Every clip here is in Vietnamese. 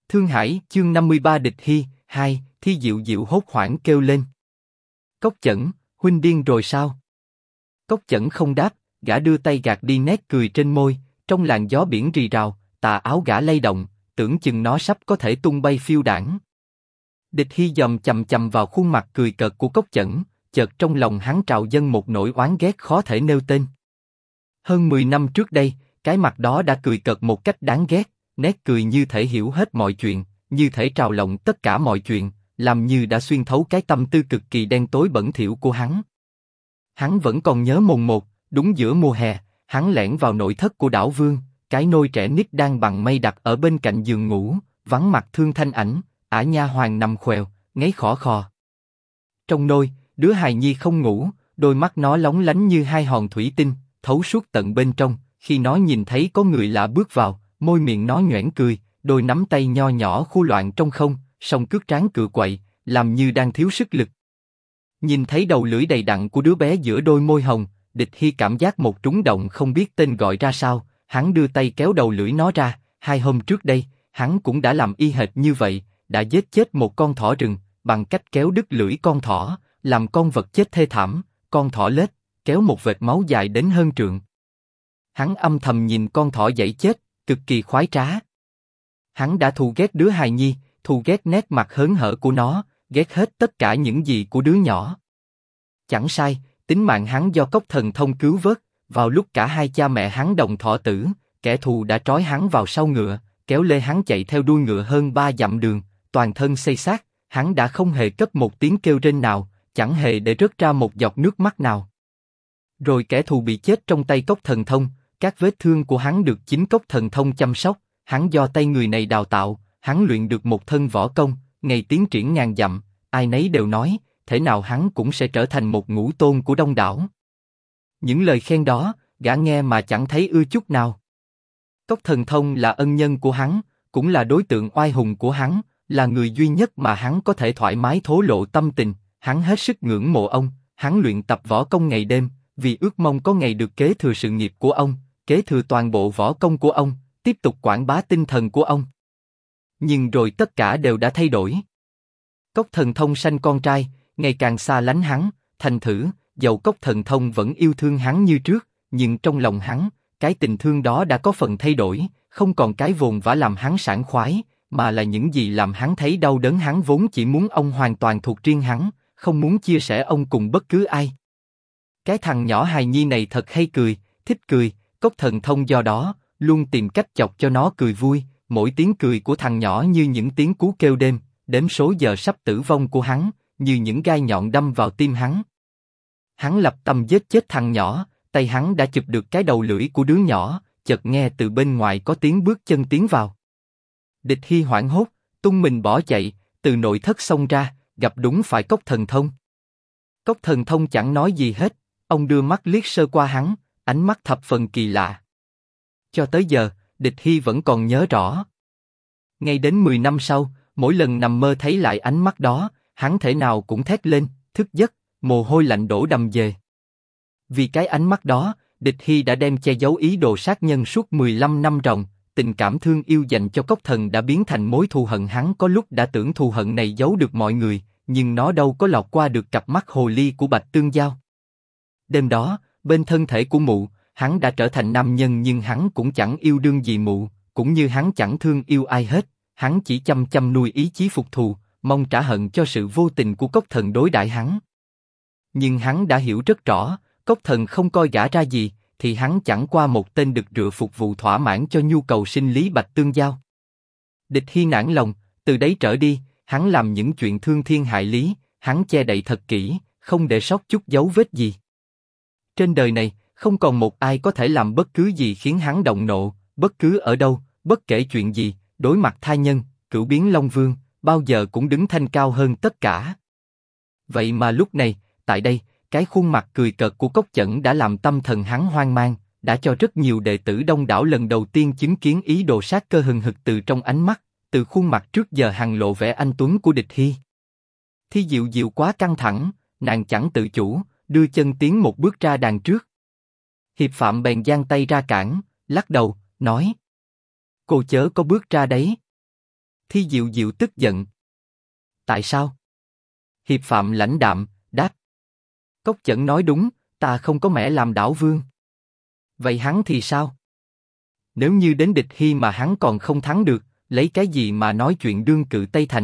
Thương Hải, chương 53 Địch Hy, 2, Thi Diệu Diệu hốt hoảng kêu lên. Cốc Chẩn, huynh điên rồi sao? Cốc Chẩn không đáp, gã đưa tay gạt đi nét cười trên môi, trong làn gió biển rì rào, tà áo gã lay động, tưởng chừng nó sắp có thể tung bay phiêu đãng. Địch Hy dòm chằm chằm vào khuôn mặt cười cợt của Cốc Chẩn, chợt trong lòng hắn trào dâng một nỗi oán ghét khó thể nêu tên. Hơn 10 năm trước đây, cái mặt đó đã cười cợt một cách đáng ghét, nét cười như thể hiểu hết mọi chuyện, như thể trào lộng tất cả mọi chuyện, làm như đã xuyên thấu cái tâm tư cực kỳ đen tối bẩn thỉu của hắn. Hắn vẫn còn nhớ mồn một, đúng giữa mùa hè, hắn lẻn vào nội thất của Đảo Vương, cái nôi trẻ nít đang bằng mây đặt ở bên cạnh giường ngủ, vắng mặt Thương Thanh Ảnh, ả nha hoàn nằm khèo, ngáy khò khò. Trong nôi, đứa hài nhi không ngủ, đôi mắt nó lóng lánh như hai hòn thủy tinh, thấu suốt tận bên trong. Khi nó nhìn thấy có người lạ bước vào, môi miệng nó nhoẻn cười, đôi nắm tay nho nhỏ khu loạn trong không, song cước trán cựa quậy, làm như đang thiếu sức lực. Nhìn thấy đầu lưỡi đầy đặn của đứa bé giữa đôi môi hồng, Địch Hy cảm giác một trúng động không biết tên gọi ra sao. Hắn đưa tay kéo đầu lưỡi nó ra. 2 hôm trước đây, hắn cũng đã làm y hệt như vậy, đã giết chết một con thỏ rừng bằng cách kéo đứt lưỡi con thỏ, làm con vật chết thê thảm. Con thỏ lết, kéo một vệt máu dài đến hơn trượng. Hắn âm thầm nhìn con thỏ giãy chết, cực kỳ khoái trá. Hắn đã thù ghét đứa hài nhi, thù ghét nét mặt hớn hở của nó, ghét hết tất cả những gì của đứa nhỏ. Chẳng sai, tính mạng hắn do Cốc Thần Thông cứu vớt, vào lúc cả hai cha mẹ hắn đồng thọ tử, kẻ thù đã trói hắn vào sau ngựa, kéo lê hắn chạy theo đuôi ngựa hơn 3 dặm đường, toàn thân xây xát, hắn đã không hề cất một tiếng kêu rên nào, chẳng hề để rớt ra một giọt nước mắt nào. Rồi kẻ thù bị chết trong tay Cốc Thần Thông. Các vết thương của hắn được chính Cốc Thần Thông chăm sóc, hắn do tay người này đào tạo, hắn luyện được một thân võ công, ngày tiến triển ngàn dặm, ai nấy đều nói, thể nào hắn cũng sẽ trở thành một ngũ tôn của Đông Đảo. Những lời khen đó, gã nghe mà chẳng thấy ưa chút nào. Cốc Thần Thông là ân nhân của hắn, cũng là đối tượng oai hùng của hắn, là người duy nhất mà hắn có thể thoải mái thổ lộ tâm tình, hắn hết sức ngưỡng mộ ông, hắn luyện tập võ công ngày đêm, vì ước mong có ngày được kế thừa sự nghiệp của ông, kế thừa toàn bộ võ công của ông, tiếp tục quảng bá tinh thần của ông. Nhưng rồi tất cả đều đã thay đổi. Cốc Thần Thông sanh con trai, ngày càng xa lánh hắn, thành thử, dầu Cốc Thần Thông vẫn yêu thương hắn như trước, nhưng trong lòng hắn, cái tình thương đó đã có phần thay đổi, không còn cái vồn vã làm hắn sảng khoái, mà là những gì làm hắn thấy đau đớn. Hắn vốn chỉ muốn ông hoàn toàn thuộc riêng hắn, không muốn chia sẻ ông cùng bất cứ ai. Cái thằng nhỏ hài nhi này thật hay cười, thích cười. Cốc Thần Thông do đó luôn tìm cách chọc cho nó cười vui. Mỗi tiếng cười của thằng nhỏ như những tiếng cú kêu đêm, đếm số giờ sắp tử vong của hắn, như những gai nhọn đâm vào tim hắn. Hắn lập tâm giết chết thằng nhỏ, tay hắn đã chụp được cái đầu lưỡi của đứa nhỏ, chợt nghe từ bên ngoài có tiếng bước chân tiến vào. Địch Hy hoảng hốt, tung mình bỏ chạy, từ nội thất xông ra, gặp đúng phải Cốc Thần Thông. Cốc Thần Thông chẳng nói gì hết, ông đưa mắt liếc sơ qua hắn, ánh mắt thập phần kỳ lạ. Cho tới giờ, Địch Hy vẫn còn nhớ rõ. Ngay đến 10 năm sau, mỗi lần nằm mơ thấy lại ánh mắt đó, hắn thể nào cũng thét lên, thức giấc, mồ hôi lạnh đổ đầm về. Vì cái ánh mắt đó, Địch Hy đã đem che giấu ý đồ sát nhân suốt 15 năm ròng. Tình cảm thương yêu dành cho Cốc Thần đã biến thành mối thù hận. Hắn có lúc đã tưởng thù hận này giấu được mọi người, nhưng nó đâu có lọt qua được cặp mắt hồ ly của Bạch Tương Giao. Đêm đó, bên thân thể của mụ, hắn đã trở thành nam nhân, nhưng hắn cũng chẳng yêu đương gì mụ, cũng như hắn chẳng thương yêu ai hết. Hắn chỉ chăm chăm nuôi ý chí phục thù, mong trả hận cho sự vô tình của Cốc Thần đối đãi hắn. Nhưng hắn đã hiểu rất rõ, Cốc Thần không coi gã ra gì, thì hắn chẳng qua một tên đực rựa phục vụ thỏa mãn cho nhu cầu sinh lý Bạch Tương Giao. Địch Hy nản lòng, từ đấy trở đi, hắn làm những chuyện thương thiên hại lý, hắn che đậy thật kỹ, không để sót chút dấu vết gì. Trên đời này, không còn một ai có thể làm bất cứ gì khiến hắn động nộ, bất cứ ở đâu, bất kể chuyện gì, đối mặt tha nhân, Cửu Biến Long Vương, bao giờ cũng đứng thanh cao hơn tất cả. Vậy mà lúc này, tại đây, cái khuôn mặt cười cợt của Cốc Chẩn đã làm tâm thần hắn hoang mang, đã cho rất nhiều đệ tử Đông Đảo lần đầu tiên chứng kiến ý đồ sát cơ hừng hực từ trong ánh mắt, từ khuôn mặt trước giờ hằn lộ vẻ anh tuấn của Địch Hy. Thi Diệu Diệu quá căng thẳng, nàng chẳng tự chủ, đưa chân tiến một bước ra đằng trước. Hiệp Phạm bèn giang tay ra cản, lắc đầu, nói: cô chớ có bước ra đấy. Thi Diệu Diệu tức giận. Tại sao? Hiệp Phạm lãnh đạm, đáp. Cốc Chẩn nói đúng, ta không có mẽ làm đảo vương. Vậy hắn thì sao? Nếu như đến địch hy mà hắn còn không thắng được, lấy cái gì mà nói chuyện đương cự Tây Thành?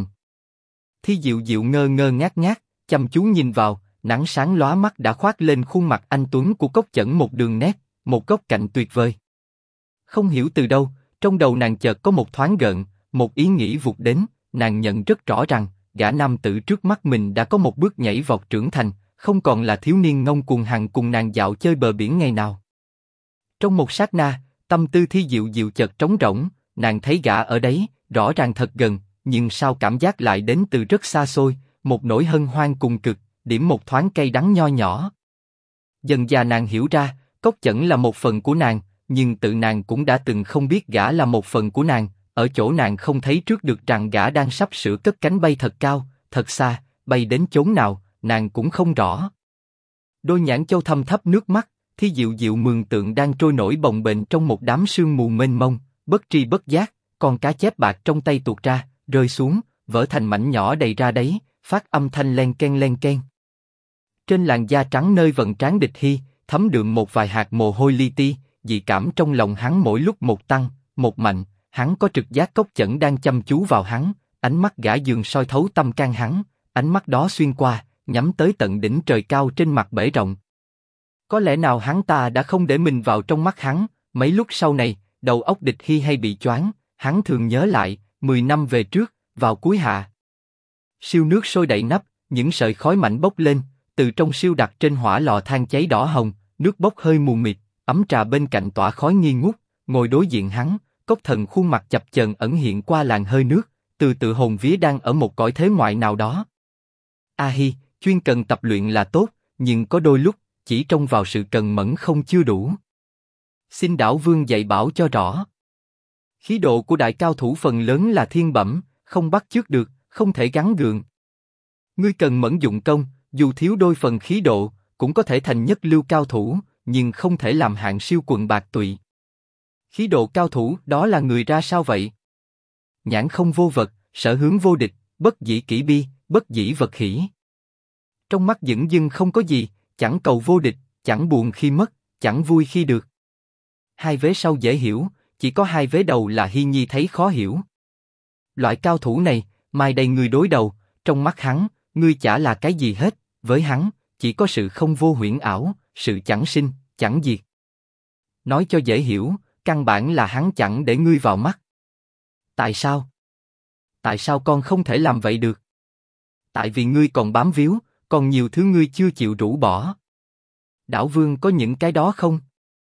Thi Diệu Diệu ngơ ngơ ngác ngác, chăm chú nhìn vào, nắng sáng lóa mắt đã khoác lên khuôn mặt anh tuấn của Cốc Chẩn một đường nét, một góc cạnh tuyệt vời. Không hiểu từ đâu, trong đầu nàng chợt có một thoáng gợn, một ý nghĩ vụt đến, nàng nhận rất rõ rằng, gã nam tử trước mắt mình đã có một bước nhảy vọt trưởng thành, không còn là thiếu niên ngông cuồng hằng cùng nàng dạo chơi bờ biển ngày nào. Trong một sát na, tâm tư Thi Diệu Diệu chợt trống rỗng, nàng thấy gã ở đấy, rõ ràng thật gần, nhưng sao cảm giác lại đến từ rất xa xôi, một nỗi hân hoan cùng cực, điểm một thoáng cay đắng nho nhỏ. Dần dà nàng hiểu ra, Cốc Chẩn là một phần của nàng, nhưng tự nàng cũng đã từng không biết gã là một phần của nàng, ở chỗ nàng không thấy trước được rằng gã đang sắp sửa cất cánh bay thật cao, thật xa, bay đến chốn nào, nàng cũng không rõ. Đôi nhãn châu thâm thấp nước mắt, Thi Diệu Diệu mường tượng đang trôi nổi bồng bềnh trong một đám sương mù mênh mông, bất tri bất giác, con cá chép bạc trong tay tuột ra, rơi xuống, vỡ thành mảnh nhỏ đầy ra đấy, phát âm thanh len ken len ken. Trên làn da trắng nơi vầng trán địch hy, thấm đượm một vài hạt mồ hôi li ti, dị cảm trong lòng hắn mỗi lúc một tăng, một mạnh, hắn có trực giác Cốc Chẩn đang chăm chú vào hắn, ánh mắt gã dường soi thấu tâm can hắn, ánh mắt đó xuyên qua, nhắm tới tận đỉnh trời cao trên mặt bể rộng. Có lẽ nào hắn ta đã không để mình vào trong mắt hắn, mấy lúc sau này, đầu óc địch hy hay bị choáng, hắn thường nhớ lại, 10 năm về trước, vào cuối hạ. Siêu nước sôi đậy nắp, những sợi khói mạnh bốc lên, từ trong siêu đặt trên hỏa lò than cháy đỏ hồng, nước bốc hơi mù mịt, ấm trà bên cạnh tỏa khói nghi ngút, ngồi đối diện hắn, Cốc Thần khuôn mặt chập chờn ẩn hiện qua làn hơi nước, tự hồn vía đang ở một cõi thế ngoại nào đó. A Hi, chuyên cần tập luyện là tốt, nhưng có đôi lúc, chỉ trông vào sự cần mẫn không chưa đủ. Xin đảo vương dạy bảo cho rõ. Khí độ của đại cao thủ phần lớn là thiên bẩm, không bắt chước được, không thể gắn gượng. Ngươi cần mẫn dụng công, dù thiếu đôi phần khí độ, cũng có thể thành nhất lưu cao thủ, nhưng không thể làm hạng siêu quần bạc tụy. Khí độ cao thủ đó là người ra sao vậy? Nhãn không vô vật, sở hướng vô địch, bất dĩ kỷ bi, bất dĩ vật hỷ. Trong mắt dửng dưng không có gì, chẳng cầu vô địch, chẳng buồn khi mất, chẳng vui khi được. Hai vế sau dễ hiểu, chỉ có hai vế đầu là Hi Nhi thấy khó hiểu. Loại cao thủ này, mai đây ngươi đối đầu, trong mắt hắn, ngươi chả là cái gì hết, với hắn, chỉ có sự không vô huyễn ảo, sự chẳng sinh, chẳng diệt. Nói cho dễ hiểu, căn bản là hắn chẳng để ngươi vào mắt. Tại sao? Tại sao con không thể làm vậy được? Tại vì ngươi còn bám víu, còn nhiều thứ ngươi chưa chịu rũ bỏ. Đảo vương có những cái đó không?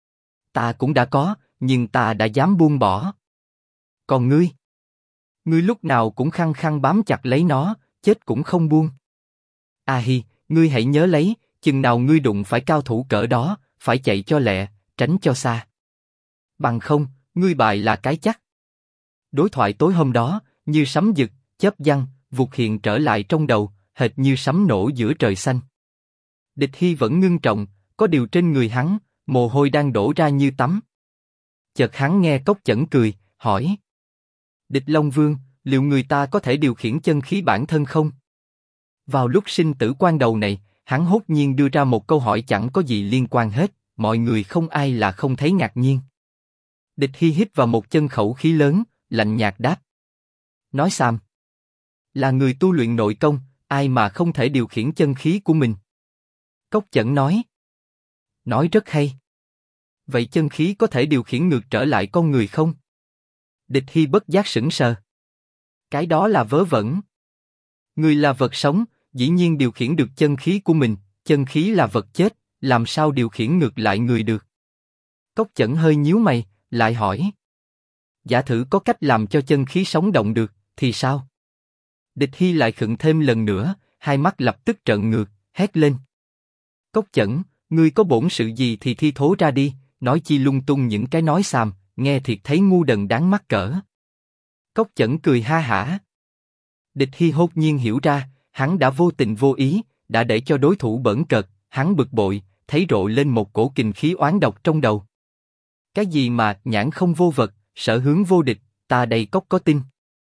Ta cũng đã có, nhưng ta đã dám buông bỏ. Còn ngươi? Ngươi lúc nào cũng khăng khăng bám chặt lấy nó, chết cũng không buông. A Hi, ngươi hãy nhớ lấy, chừng nào ngươi đụng phải cao thủ cỡ đó, phải chạy cho lẹ, tránh cho xa. Bằng không, ngươi bại là cái chắc. Đối thoại tối hôm đó, như sấm dực, chớp giăng, vụt hiện trở lại trong đầu, hệt như sấm nổ giữa trời xanh. Địch Hy vẫn ngưng trọng, có điều trên người hắn, mồ hôi đang đổ ra như tắm. Chợt hắn nghe Cốc Chẩn cười, hỏi: Địch Long Vương, liệu người ta có thể điều khiển chân khí bản thân không? Vào lúc sinh tử quan đầu này, hắn hốt nhiên đưa ra một câu hỏi chẳng có gì liên quan hết, mọi người không ai là không thấy ngạc nhiên. Địch Hy hít vào một chân khẩu khí lớn, lạnh nhạt đáp: Nói xàm. Là người tu luyện nội công, ai mà không thể điều khiển chân khí của mình? Cốc Chẩn nói: Nói rất hay. Vậy chân khí có thể điều khiển ngược trở lại con người không? Địch Hy bất giác sững sờ. Cái đó là vớ vẩn. Người là vật sống, dĩ nhiên điều khiển được chân khí của mình, chân khí là vật chết, làm sao điều khiển ngược lại người được? Cốc Chẩn hơi nhíu mày, lại hỏi: Giả thử có cách làm cho chân khí sống động được, thì sao? Địch Hy lại khựng thêm lần nữa, hai mắt lập tức trợn ngược, hét lên: Cốc Chẩn, ngươi có bổn sự gì thì thi thố ra đi, nói chi lung tung những cái nói xàm, nghe thiệt thấy ngu đần đáng mắc cỡ. Cốc Chẩn cười ha hả. Địch Hy hốt nhiên hiểu ra, hắn đã vô tình vô ý, đã để cho đối thủ bỡn cợt, hắn bực bội, thấy rộ lên một cổ kình khí oán độc trong đầu. Cái gì mà nhãn không vô vật, sở hướng vô địch, ta đây cốc có tin.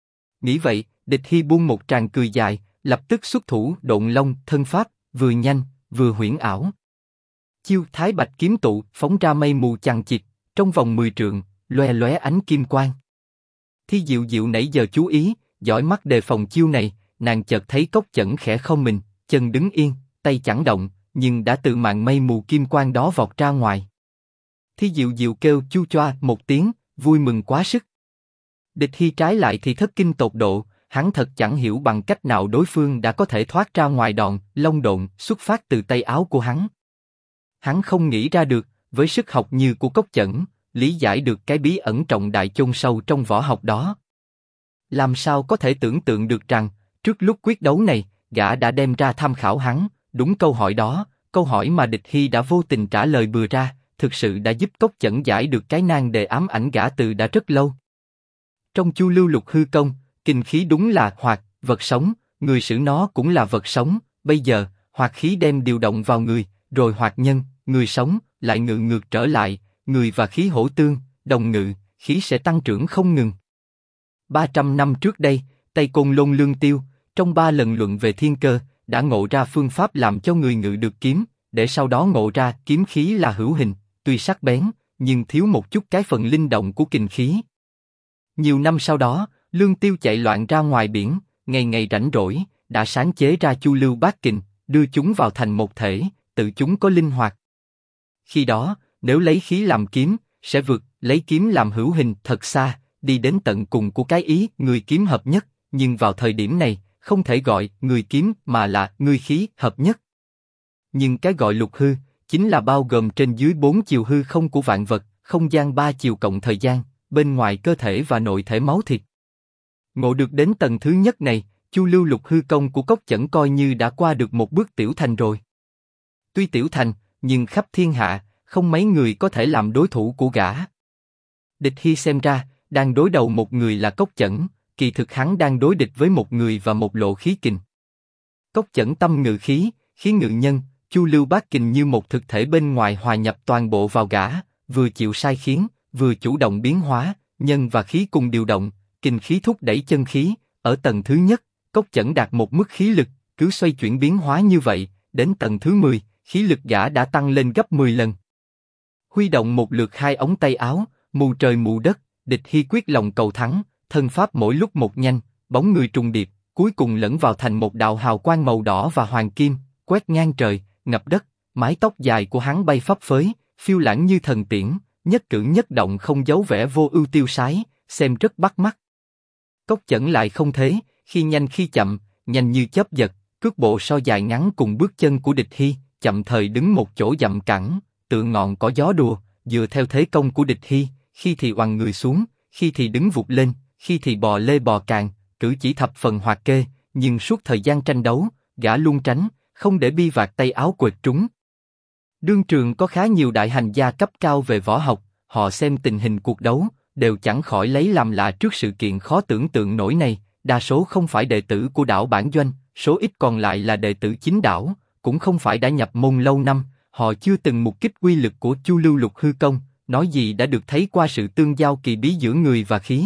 Nghĩ vậy, Địch Hy buông một tràng cười dài, lập tức xuất thủ Độn Long thân pháp, vừa nhanh, vừa huyễn ảo. Chiêu Thái Bạch kiếm tụ phóng ra mây mù chằng chịt, trong vòng 10 trượng, loe lóe ánh kim quang. Thi Diệu Diệu nãy giờ chú ý, dõi mắt đề phòng chiêu này, nàng chợt thấy Cốc Chẩn khẽ khom mình, chân đứng yên, tay chẳng động, nhưng đã từ màn mây mù kim quang đó vọt ra ngoài. Thi Diệu Diệu kêu chu choa một tiếng, vui mừng quá sức. Địch Hy trái lại thì thất kinh tột độ, hắn thật chẳng hiểu bằng cách nào đối phương đã có thể thoát ra ngoài đòn Long Độn xuất phát từ tay áo của hắn. Hắn không nghĩ ra được, với sức học như của Cốc Chẩn, lý giải được cái bí ẩn trọng đại chôn sâu trong võ học đó. Làm sao có thể tưởng tượng được rằng, trước lúc quyết đấu này, gã đã đem ra tham khảo hắn, đúng câu hỏi đó, câu hỏi mà Địch Hy đã vô tình trả lời bừa ra, thực sự đã giúp Cốc Chẩn giải được cái nan đề ám ảnh gã từ đã rất lâu. Trong Chu Lưu Lục Hư Công, kinh khí đúng là hoạt, vật sống, người sử nó cũng là vật sống, bây giờ, hoạt khí đem điều động vào người, rồi hoạt nhân, người sống, lại ngự ngược trở lại, người và khí hỗ tương, đồng ngự, khí sẽ tăng trưởng không ngừng. 300 năm trước đây, Tây Côn Lôn Lương Tiêu, trong 3 lần luận về thiên cơ, đã ngộ ra phương pháp làm cho người ngự được kiếm, để sau đó ngộ ra kiếm khí là hữu hình, tuy sắc bén, nhưng thiếu một chút cái phần linh động của kình khí. Nhiều năm sau đó, Lương Tiêu chạy loạn ra ngoài biển, ngày ngày rảnh rỗi, đã sáng chế ra Chu Lưu Bát Kình, đưa chúng vào thành một thể, tự chúng có linh hoạt. Khi đó, nếu lấy khí làm kiếm, sẽ vượt lấy kiếm làm hữu hình thật xa, đi đến tận cùng của cái ý người kiếm hợp nhất, nhưng vào thời điểm này, không thể gọi người kiếm mà là người khí hợp nhất. Nhưng cái gọi lục hư, chính là bao gồm trên dưới 4 chiều hư không của vạn vật, không gian 3 chiều cộng thời gian, bên ngoài cơ thể và nội thể máu thịt. Ngộ được đến tầng thứ nhất này, Chu Lưu Lục Hư Công của Cốc Chẩn coi như đã qua được một bước tiểu thành rồi. Tuy tiểu thành, nhưng khắp thiên hạ, không mấy người có thể làm đối thủ của gã. Địch Hy xem ra, đang đối đầu một người là Cốc Chẩn, kỳ thực hắn đang đối địch với một người và một lộ khí kình. Cốc Chẩn tâm ngự khí, khí ngự nhân, Chu Lưu Bát Kình như một thực thể bên ngoài hòa nhập toàn bộ vào gã, vừa chịu sai khiến, vừa chủ động biến hóa, nhân và khí cùng điều động, kình khí thúc đẩy chân khí. Ở tầng thứ nhất, Cốc Chẩn đạt một mức khí lực, cứ xoay chuyển biến hóa như vậy, đến tầng thứ 10, khí lực gã đã tăng lên gấp 10 lần. Huy động một lượt 2 ống tay áo, mù trời mù đất, Địch Hy quyết lòng cầu thắng, thân pháp mỗi lúc một nhanh, bóng người trùng điệp, cuối cùng lẫn vào thành một đạo hào quang màu đỏ và hoàng kim, quét ngang trời, ngập đất, mái tóc dài của hắn bay phấp phới, phiêu lãng như thần tiễn, nhất cử nhất động không giấu vẻ vô ưu tiêu sái, xem rất bắt mắt. Cốc Chẩn lại không thế, khi nhanh khi chậm, nhanh như chớp giật, cước bộ so dài ngắn cùng bước chân của Địch Hy, chậm thời đứng một chỗ dậm cẳng, tựa ngọn cỏ gió đùa, dựa theo thế công của Địch Hy, khi thì oằn người xuống, khi thì đứng vụt lên, khi thì bò lê bò càng, cử chỉ thập phần hoạt kê, nhưng suốt thời gian tranh đấu, gã luôn tránh, không để bi vạt tay áo quệt trúng. Đương trường có khá nhiều đại hành gia cấp cao về võ học, họ xem tình hình cuộc đấu, đều chẳng khỏi lấy làm lạ trước sự kiện khó tưởng tượng nổi này. Đa số không phải đệ tử của đảo Bản Doanh, số ít còn lại là đệ tử chính đảo, cũng không phải đã nhập môn lâu năm, họ chưa từng mục kích uy lực của Chu Lưu Lục Hư Công, nói gì đã được thấy qua sự tương giao kỳ bí giữa người và khí.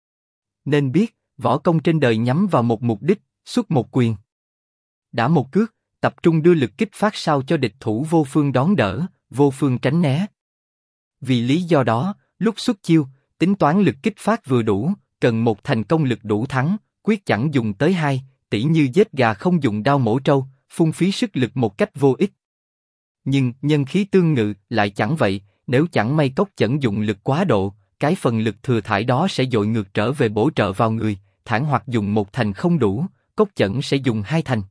Nên biết, võ công trên đời nhắm vào một mục đích, xuất một quyền. Đã một cước, tập trung đưa lực kích phát sao cho địch thủ vô phương đón đỡ, vô phương tránh né. Vì lý do đó, lúc xuất chiêu, tính toán lực kích phát vừa đủ, cần một thành công lực đủ thắng, quyết chẳng dùng tới 2, tỉ như giết gà không dùng đao mổ trâu, phung phí sức lực một cách vô ích. Nhưng nhân khí tương ngự lại chẳng vậy, nếu chẳng may Cốc Chẩn dụng lực quá độ, cái phần lực thừa thải đó sẽ dội ngược trở về bổ trợ vào người, thản hoặc dùng một thành không đủ, Cốc Chẩn sẽ dùng 2 thành.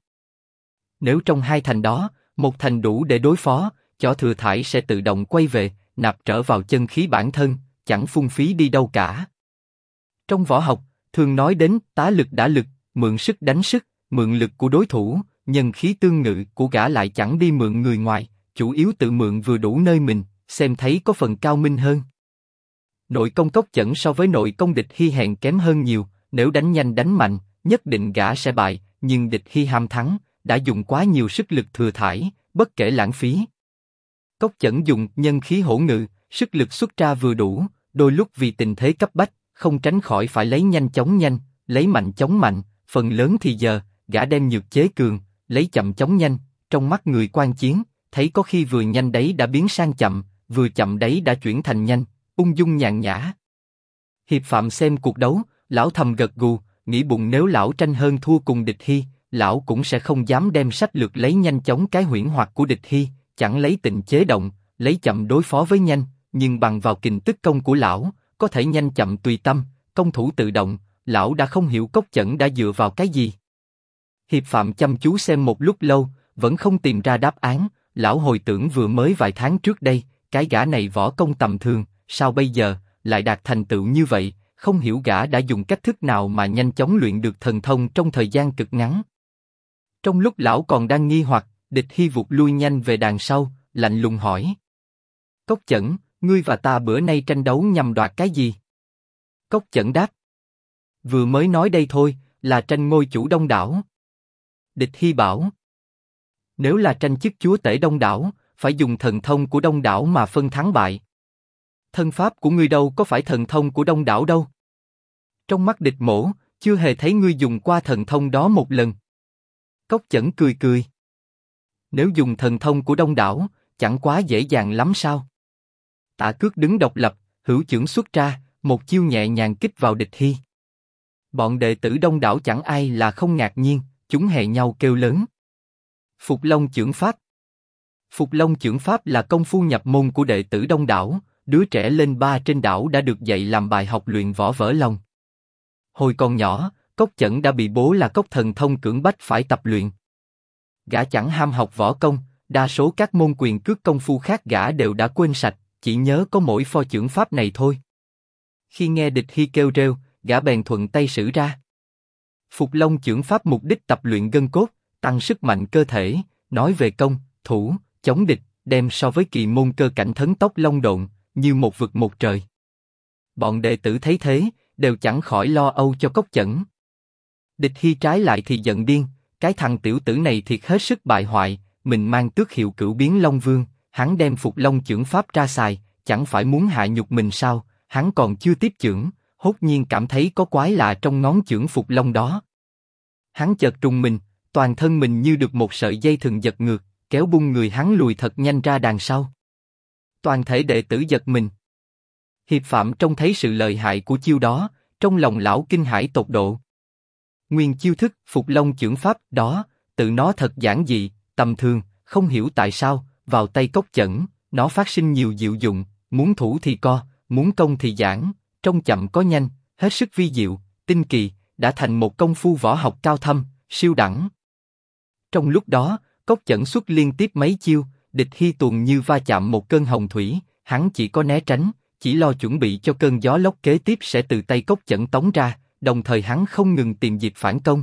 Nếu trong 2 thành đó, một thành đủ để đối phó, cho thừa thải sẽ tự động quay về, nạp trở vào chân khí bản thân, chẳng phung phí đi đâu cả. Trong võ học, thường nói đến tá lực đả lực, mượn sức đánh sức, mượn lực của đối thủ, nhân khí tương ngự của gã lại chẳng đi mượn người ngoài, chủ yếu tự mượn vừa đủ nơi mình, xem thấy có phần cao minh hơn. Nội công Cốc Chẩn so với nội công Địch Hy hèn kém hơn nhiều, nếu đánh nhanh đánh mạnh, nhất định gã sẽ bại, nhưng Địch Hy ham thắng, đã dùng quá nhiều sức lực thừa thải, bất kể lãng phí. Cốc Chẩn dùng nhân khí hỗ ngự, sức lực xuất ra vừa đủ, đôi lúc vì tình thế cấp bách, không tránh khỏi phải lấy nhanh chóng nhanh, lấy mạnh chống mạnh, phần lớn thì giờ, gã đem nhược chế cường, lấy chậm chống nhanh, trong mắt người quan chiến, thấy có khi vừa nhanh đấy đã biến sang chậm, vừa chậm đấy đã chuyển thành nhanh, ung dung nhàn nhã. Hiệp Phạm xem cuộc đấu, lão thầm gật gù, nghĩ bụng nếu lão tranh hơn thua cùng địch Hy, lão cũng sẽ không dám đem sách lược lấy nhanh chống cái huyễn hoặc của địch Hy, chẳng lấy tịnh chế động, lấy chậm đối phó với nhanh, nhưng bằng vào kình tức công của lão, có thể nhanh chậm tùy tâm, công thủ tự động, lão đã không hiểu Cốc Chẩn đã dựa vào cái gì. Hiệp Phạm chăm chú xem một lúc lâu, vẫn không tìm ra đáp án, lão hồi tưởng vừa mới vài tháng trước đây, cái gã này võ công tầm thường, sao bây giờ lại đạt thành tựu như vậy, không hiểu gã đã dùng cách thức nào mà nhanh chóng luyện được thần thông trong thời gian cực ngắn. Trong lúc lão còn đang nghi hoặc, địch Hy vụt lui nhanh về đằng sau, lạnh lùng hỏi: Cốc Chẩn, ngươi và ta bữa nay tranh đấu nhằm đoạt cái gì? Cốc Chẩn đáp: vừa mới nói đây thôi, là tranh ngôi chủ Đông Đảo. Địch Hy bảo: nếu là tranh chức chúa tể Đông Đảo, phải dùng thần thông của Đông Đảo mà phân thắng bại. Thân pháp của ngươi đâu có phải thần thông của Đông Đảo đâu. Trong mắt địch mổ, chưa hề thấy ngươi dùng qua thần thông đó một lần. Cốc Chẩn cười cười: nếu dùng thần thông của Đông Đảo, chẳng quá dễ dàng lắm sao? Tạ Cước đứng độc lập, hữu chưởng xuất ra, một chiêu nhẹ nhàng kích vào địch Hy. Bọn đệ tử Đông Đảo chẳng ai là không ngạc nhiên, chúng hề nhau kêu lớn: Phục Long chưởng pháp. Phục Long chưởng pháp là công phu nhập môn của đệ tử Đông Đảo, đứa trẻ lên ba trên đảo đã được dạy làm bài học luyện võ vỡ lòng. Hồi còn nhỏ, Cốc Chẩn đã bị bố là Cốc Thần Thông cưỡng bách phải tập luyện. Gã chẳng ham học võ công, đa số các môn quyền cước công phu khác gã đều đã quên sạch, chỉ nhớ có mỗi pho chưởng pháp này thôi. Khi nghe địch Hy kêu reo, gã bèn thuận tay sử ra. Phục Long chưởng pháp mục đích tập luyện gân cốt, tăng sức mạnh cơ thể, nói về công, thủ, chống địch, đem so với kỳ môn cơ cảnh thấn tốc long độn, như một vực một trời. Bọn đệ tử thấy thế, đều chẳng khỏi lo âu cho Cốc Chẩn. Địch Hy trái lại thì giận điên, cái thằng tiểu tử này thiệt hết sức bại hoại, mình mang tước hiệu Cửu Biến Long Vương, hắn đem Phục Long chưởng pháp ra xài, chẳng phải muốn hạ nhục mình sao? Hắn còn chưa tiếp chưởng, hốt nhiên cảm thấy có quái lạ trong ngón chưởng Phục Long đó. Hắn chợt trùng mình, toàn thân mình như được một sợi dây thừng giật ngược, kéo bung người hắn lùi thật nhanh ra đằng sau. Toàn thể đệ tử giật mình. Hiệp Phạm trông thấy sự lợi hại của chiêu đó, trong lòng lão kinh hãi tột độ. Nguyên chiêu thức Phục Long chưởng pháp đó, tự nó thật giản dị, tầm thường, không hiểu tại sao vào tay Cốc Chẩn, nó phát sinh nhiều diệu dụng, muốn thủ thì co, muốn công thì giãn, trong chậm có nhanh, hết sức vi diệu, tinh kỳ, đã thành một công phu võ học cao thâm, siêu đẳng. Trong lúc đó, Cốc Chẩn xuất liên tiếp mấy chiêu, địch Hy tuồn như va chạm một cơn hồng thủy, hắn chỉ có né tránh, chỉ lo chuẩn bị cho cơn gió lốc kế tiếp sẽ từ tay Cốc Chẩn tống ra, đồng thời hắn không ngừng tìm dịp phản công.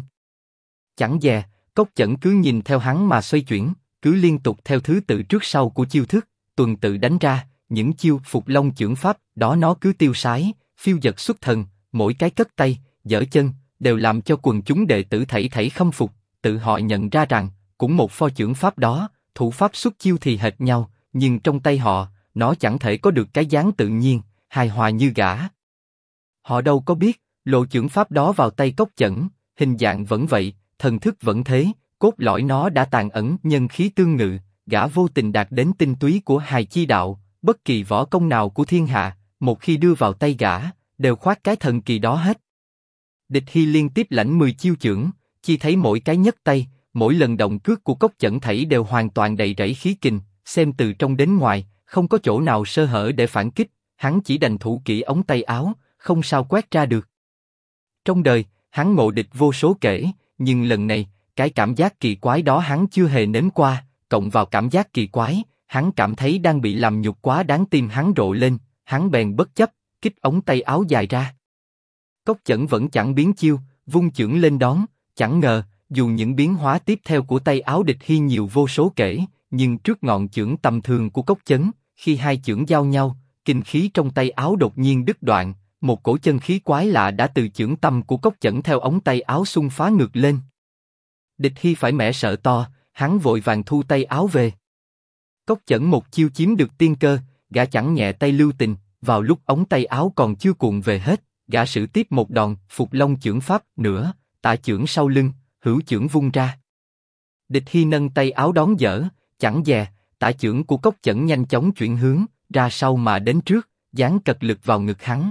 Chẳng dè, Cốc Chẩn cứ nhìn theo hắn mà xoay chuyển, cứ liên tục theo thứ tự trước sau của chiêu thức, tuần tự đánh ra, những chiêu Phục Long chưởng pháp đó nó cứ tiêu sái, phiêu dật xuất thần, mỗi cái cất tay, giở chân, đều làm cho quần chúng đệ tử thảy thảy khâm phục, tự họ nhận ra rằng, cũng một pho chưởng pháp đó, thủ pháp xuất chiêu thì hệt nhau, nhưng trong tay họ, nó chẳng thể có được cái dáng tự nhiên, hài hòa như gã. Họ đâu có biết, lộ chưởng pháp đó vào tay Cốc Chẩn, hình dạng vẫn vậy, thần thức vẫn thế, cốt lõi nó đã tàn ẩn nhân khí tương ngự, gã vô tình đạt đến tinh túy của hài chi đạo, bất kỳ võ công nào của thiên hạ, một khi đưa vào tay gã, đều khoác cái thần kỳ đó hết. Địch Hy liên tiếp lãnh 10 chiêu chưởng, chỉ thấy mỗi cái nhấc tay, mỗi lần động cước của Cốc Chẩn thảy đều hoàn toàn đầy rẫy khí kình, xem từ trong đến ngoài, không có chỗ nào sơ hở để phản kích, hắn chỉ đành thủ kỹ ống tay áo, không sao quét ra được. Trong đời, hắn ngộ địch vô số kể, nhưng lần này, cái cảm giác kỳ quái đó hắn chưa hề nếm qua, cộng vào cảm giác kỳ quái, hắn cảm thấy đang bị làm nhục quá đáng, tim hắn rộ lên, hắn bèn bất chấp, kích ống tay áo dài ra. Cốc Chẩn vẫn chẳng biến chiêu, vung chưởng lên đón, chẳng ngờ, dù những biến hóa tiếp theo của tay áo địch Hy nhiều vô số kể, nhưng trước ngọn chưởng tầm thường của Cốc Chẩn, khi hai chưởng giao nhau, kinh khí trong tay áo đột nhiên đứt đoạn, một cổ chân khí quái lạ đã từ chưởng tâm của Cốc Chẩn theo ống tay áo xung phá ngược lên. Địch Hy phải mẹ sợ to, hắn vội vàng thu tay áo về. Cốc Chẩn một chiêu chiếm được tiên cơ, gã chẳng nhẹ tay lưu tình, vào lúc ống tay áo còn chưa cuộn về hết, gã sử tiếp một đòn Phục Long chưởng pháp nữa, tả chưởng sau lưng, hữu chưởng vung ra. Địch Hy nâng tay áo đón dở, chẳng dè, tả chưởng của Cốc Chẩn nhanh chóng chuyển hướng, ra sau mà đến trước, giáng cật lực vào ngực hắn.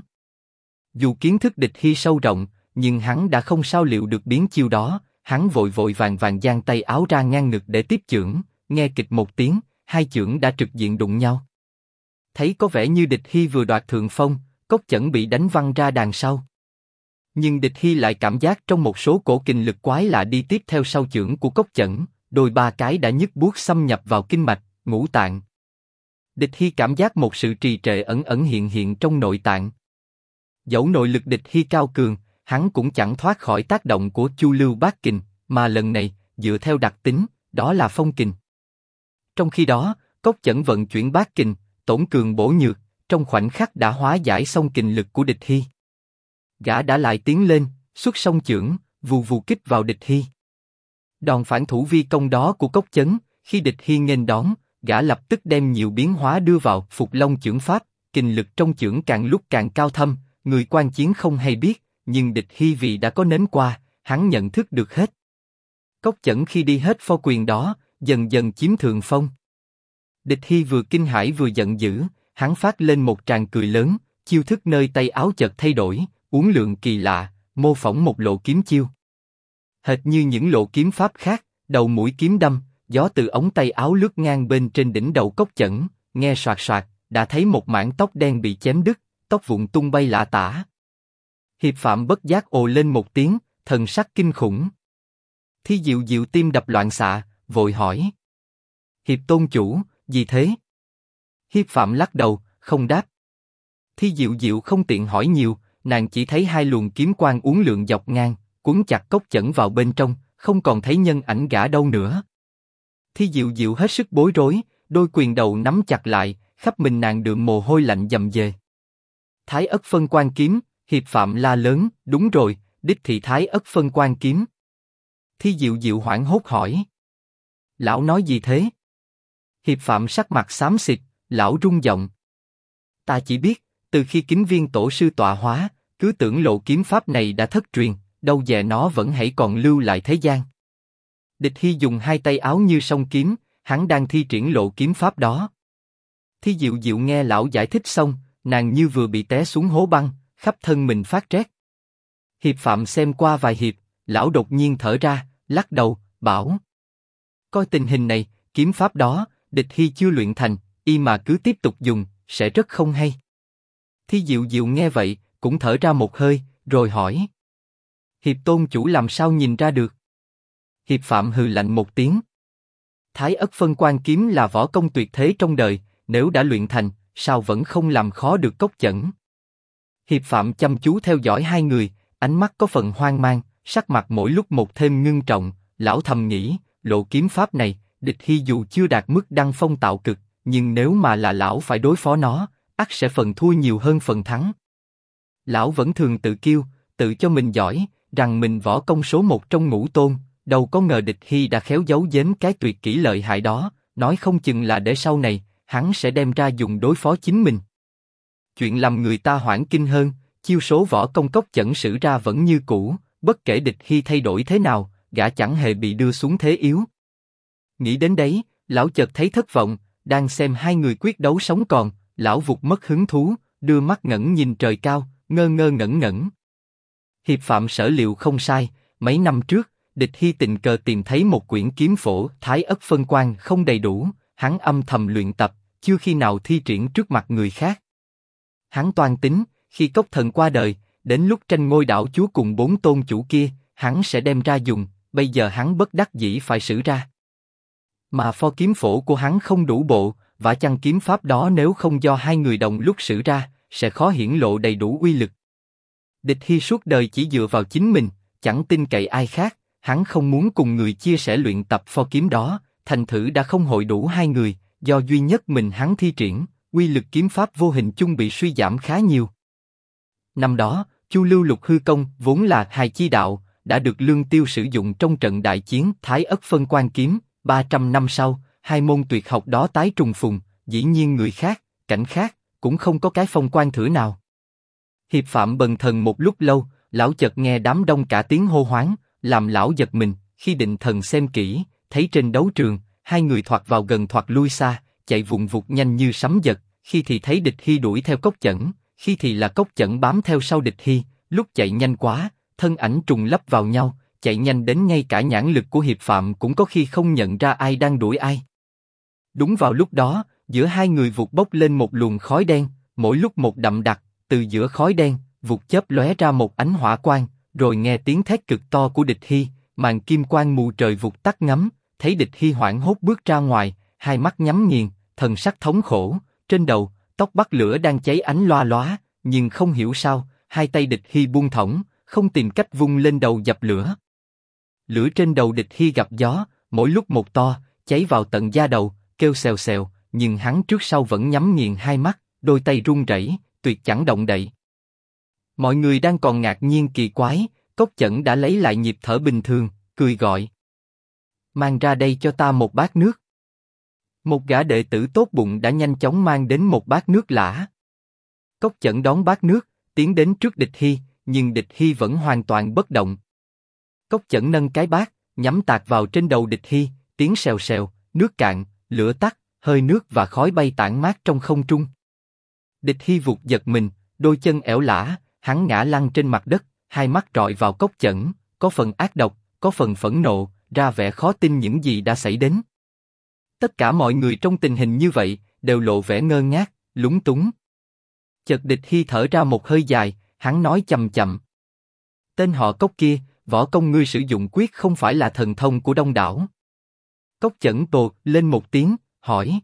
Dù kiến thức Địch Hy sâu rộng, nhưng hắn đã không sao liệu được biến chiêu đó, hắn vội vội vàng vàng giang tay áo ra ngang ngực để tiếp chưởng, nghe kịch một tiếng, hai chưởng đã trực diện đụng nhau. Thấy có vẻ như Địch Hy vừa đoạt thượng phong, Cốc Chẩn bị đánh văng ra đằng sau. Nhưng Địch Hy lại cảm giác trong một số cổ kình lực quái lạ đi tiếp theo sau chưởng của Cốc Chẩn, đôi ba cái đã nhức buốt xâm nhập vào kinh mạch, ngũ tạng. Địch Hy cảm giác một sự trì trệ ẩn ẩn hiện hiện trong nội tạng. Dẫu nội lực Địch Hy cao cường, hắn cũng chẳng thoát khỏi tác động của Chu Lưu Bát Kình, mà lần này, dựa theo đặc tính, đó là phong kình. Trong khi đó, Cốc Chẩn vận chuyển Bát Kình, tổn cường bổ nhược, trong khoảnh khắc đã hóa giải xong kình lực của Địch Hy. Gã đã lại tiến lên, xuất song chưởng, vù vù kích vào Địch Hy. Đòn phản thủ vi công đó của Cốc Chấn, khi Địch Hy nghênh đón, gã lập tức đem nhiều biến hóa đưa vào Phục Long chưởng pháp, kình lực trong chưởng càng lúc càng cao thâm, người quan chiến không hay biết, nhưng Địch Hy vì đã có nếm qua, hắn nhận thức được hết. Cốc Chẩn khi đi hết pho quyền đó, dần dần chiếm thượng phong. Địch Hy vừa kinh hãi vừa giận dữ, hắn phát lên một tràng cười lớn, chiêu thức nơi tay áo chợt thay đổi, uốn lượn kỳ lạ, mô phỏng một lộ kiếm chiêu. Hệt như những lộ kiếm pháp khác, đầu mũi kiếm đâm, gió từ ống tay áo lướt ngang bên trên đỉnh đầu Cốc Chẩn, nghe soạt soạt, đã thấy một mảng tóc đen bị chém đứt, tóc vụn tung bay lả tả. Hiệp Phạm bất giác ồ lên một tiếng, thần sắc kinh khủng. Thi Diệu Diệu tim đập loạn xạ, vội hỏi: Hiệp tôn chủ, gì thế? Hiệp Phạm lắc đầu, không đáp. Thi Diệu Diệu không tiện hỏi nhiều, nàng chỉ thấy hai luồng kiếm quang uốn lượn dọc ngang, cuốn chặt Cốc Chẩn vào bên trong, không còn thấy nhân ảnh gã đâu nữa. Thi Diệu Diệu hết sức bối rối, đôi quyền đầu nắm chặt lại, khắp mình nàng đượm mồ hôi lạnh dầm dề. Thái Ất Phân Quan kiếm, Hiệp Phạm la lớn, đúng rồi, đích thị Thái Ất Phân Quan kiếm. Thi Diệu Diệu hoảng hốt hỏi: Lão nói gì thế? Hiệp Phạm sắc mặt xám xịt, lão rung giọng: Ta chỉ biết, từ khi Kính Viên tổ sư tọa hóa, cứ tưởng lộ kiếm pháp này đã thất truyền, đâu dè nó vẫn hãy còn lưu lại thế gian. Địch Hy dùng hai tay áo như song kiếm, hắn đang thi triển lộ kiếm pháp đó. Thi Diệu Diệu nghe lão giải thích xong, nàng như vừa bị té xuống hố băng, khắp thân mình phát rét. Hiệp Phạm xem qua vài hiệp, lão đột nhiên thở ra, lắc đầu, bảo: Coi tình hình này, kiếm pháp đó, Địch Hy chưa luyện thành, y mà cứ tiếp tục dùng, sẽ rất không hay. Thi Diệu Diệu nghe vậy, cũng thở ra một hơi, rồi hỏi: Hiệp tôn chủ làm sao nhìn ra được? Hiệp Phạm hừ lạnh một tiếng: Thái Ất Phân Quan kiếm là võ công tuyệt thế trong đời, nếu đã luyện thành, sao vẫn không làm khó được Cốc Chẩn? Hiệp Phạm chăm chú theo dõi hai người, ánh mắt có phần hoang mang, sắc mặt mỗi lúc một thêm ngưng trọng, lão thầm nghĩ, lộ kiếm pháp này, Địch Hy dù chưa đạt mức đăng phong tạo cực, nhưng nếu mà là lão phải đối phó nó, ắt sẽ phần thua nhiều hơn phần thắng. Lão vẫn thường tự kiêu, tự cho mình giỏi, rằng mình võ công số một trong ngũ tôn, đâu có ngờ Địch Hy đã khéo giấu giếm cái tuyệt kỹ lợi hại đó, nói không chừng là để sau này, hắn sẽ đem ra dùng đối phó chính mình. Chuyện làm người ta hoảng kinh hơn, chiêu số võ công Cốc Chẩn sử ra vẫn như cũ, bất kể Địch Hy thay đổi thế nào, gã chẳng hề bị đưa xuống thế yếu. Nghĩ đến đấy, lão chợt thấy thất vọng, đang xem hai người quyết đấu sống còn, lão vụt mất hứng thú, đưa mắt ngẩng nhìn trời cao, ngơ ngơ ngẩn ngẩn. Hiệp Phạm sở liệu không sai, mấy năm trước, Địch Hy tình cờ tìm thấy một quyển kiếm phổ Thái Ất Phân Quan không đầy đủ, hắn âm thầm luyện tập, chưa khi nào thi triển trước mặt người khác. Hắn toan tính, khi Cốc Thần qua đời, đến lúc tranh ngôi đảo chúa cùng bốn tôn chủ kia, hắn sẽ đem ra dùng, bây giờ hắn bất đắc dĩ phải sử ra. Mà pho kiếm phổ của hắn không đủ bộ, vả chăng kiếm pháp đó nếu không do hai người đồng lúc sử ra, sẽ khó hiển lộ đầy đủ uy lực. Địch Hy suốt đời chỉ dựa vào chính mình, chẳng tin cậy ai khác, hắn không muốn cùng người chia sẻ luyện tập pho kiếm đó, thành thử đã không hội đủ hai người, do duy nhất mình hắn thi triển, uy lực kiếm pháp vô hình chung bị suy giảm khá nhiều. Năm đó, Chu Lưu Lục Hư Công vốn là hài chi đạo, đã được Lương Tiêu sử dụng trong trận đại chiến Thái Ất Phân Quan kiếm, 300 năm sau, hai môn tuyệt học đó tái trùng phùng, dĩ nhiên người khác, cảnh khác, cũng không có cái phong quan thử nào. Hiệp Phạm bần thần một lúc lâu, lão chợt nghe đám đông cả tiếng hô hoáng, làm lão giật mình. Khi định thần xem kỹ, thấy trên đấu trường, hai người thoạt vào gần thoạt lui xa, chạy vụng vụt nhanh như sấm giật. Khi thì thấy Địch Hy đuổi theo Cốc Chẩn, khi thì là Cốc Chẩn bám theo sau Địch Hy. Lúc chạy nhanh quá, thân ảnh trùng lấp vào nhau, chạy nhanh đến ngay cả nhãn lực của Hiệp Phạm cũng có khi không nhận ra ai đang đuổi ai. Đúng vào lúc đó, giữa hai người vụt bốc lên một luồng khói đen, mỗi lúc một đậm đặc. Từ giữa khói đen, vụt chớp lóe ra một ánh hỏa quang, rồi nghe tiếng thét cực to của Địch Hy, màn kim quang mù trời vụt tắt ngấm, thấy Địch Hy hoảng hốt bước ra ngoài, hai mắt nhắm nghiền, thần sắc thống khổ, trên đầu, tóc bắt lửa đang cháy ánh loa lóa, nhưng không hiểu sao, hai tay Địch Hy buông thõng, không tìm cách vung lên đầu dập lửa. Lửa trên đầu Địch Hy gặp gió, mỗi lúc một to, cháy vào tận da đầu, kêu xèo xèo, nhưng hắn trước sau vẫn nhắm nghiền hai mắt, đôi tay run rẩy, tuyệt chẳng động đậy. Mọi người đang còn ngạc nhiên kỳ quái, Cốc Chẩn đã lấy lại nhịp thở bình thường, cười gọi: mang ra đây cho ta một bát nước. Một gã đệ tử tốt bụng đã nhanh chóng mang đến một bát nước lã. Cốc Chẩn đón bát nước, tiến đến trước Địch Hy, nhưng Địch Hy vẫn hoàn toàn bất động. Cốc Chẩn nâng cái bát, nhắm tạt vào trên đầu Địch Hy, tiếng xèo xèo, nước cạn, lửa tắt, hơi nước và khói bay tản mát trong không trung. Địch Hy vụt giật mình, đôi chân ẻo lả, hắn ngã lăn trên mặt đất, hai mắt rọi vào Cốc Chẩn, có phần ác độc, có phần phẫn nộ, ra vẻ khó tin những gì đã xảy đến. Tất cả mọi người trong tình hình như vậy đều lộ vẻ ngơ ngác, lúng túng. Chợt Địch Hy thở ra một hơi dài, hắn nói chậm chậm: tên họ Cốc kia, võ công ngươi sử dụng quyết không phải là thần thông của Đông Đảo. Cốc Chẩn tột lên một tiếng, hỏi: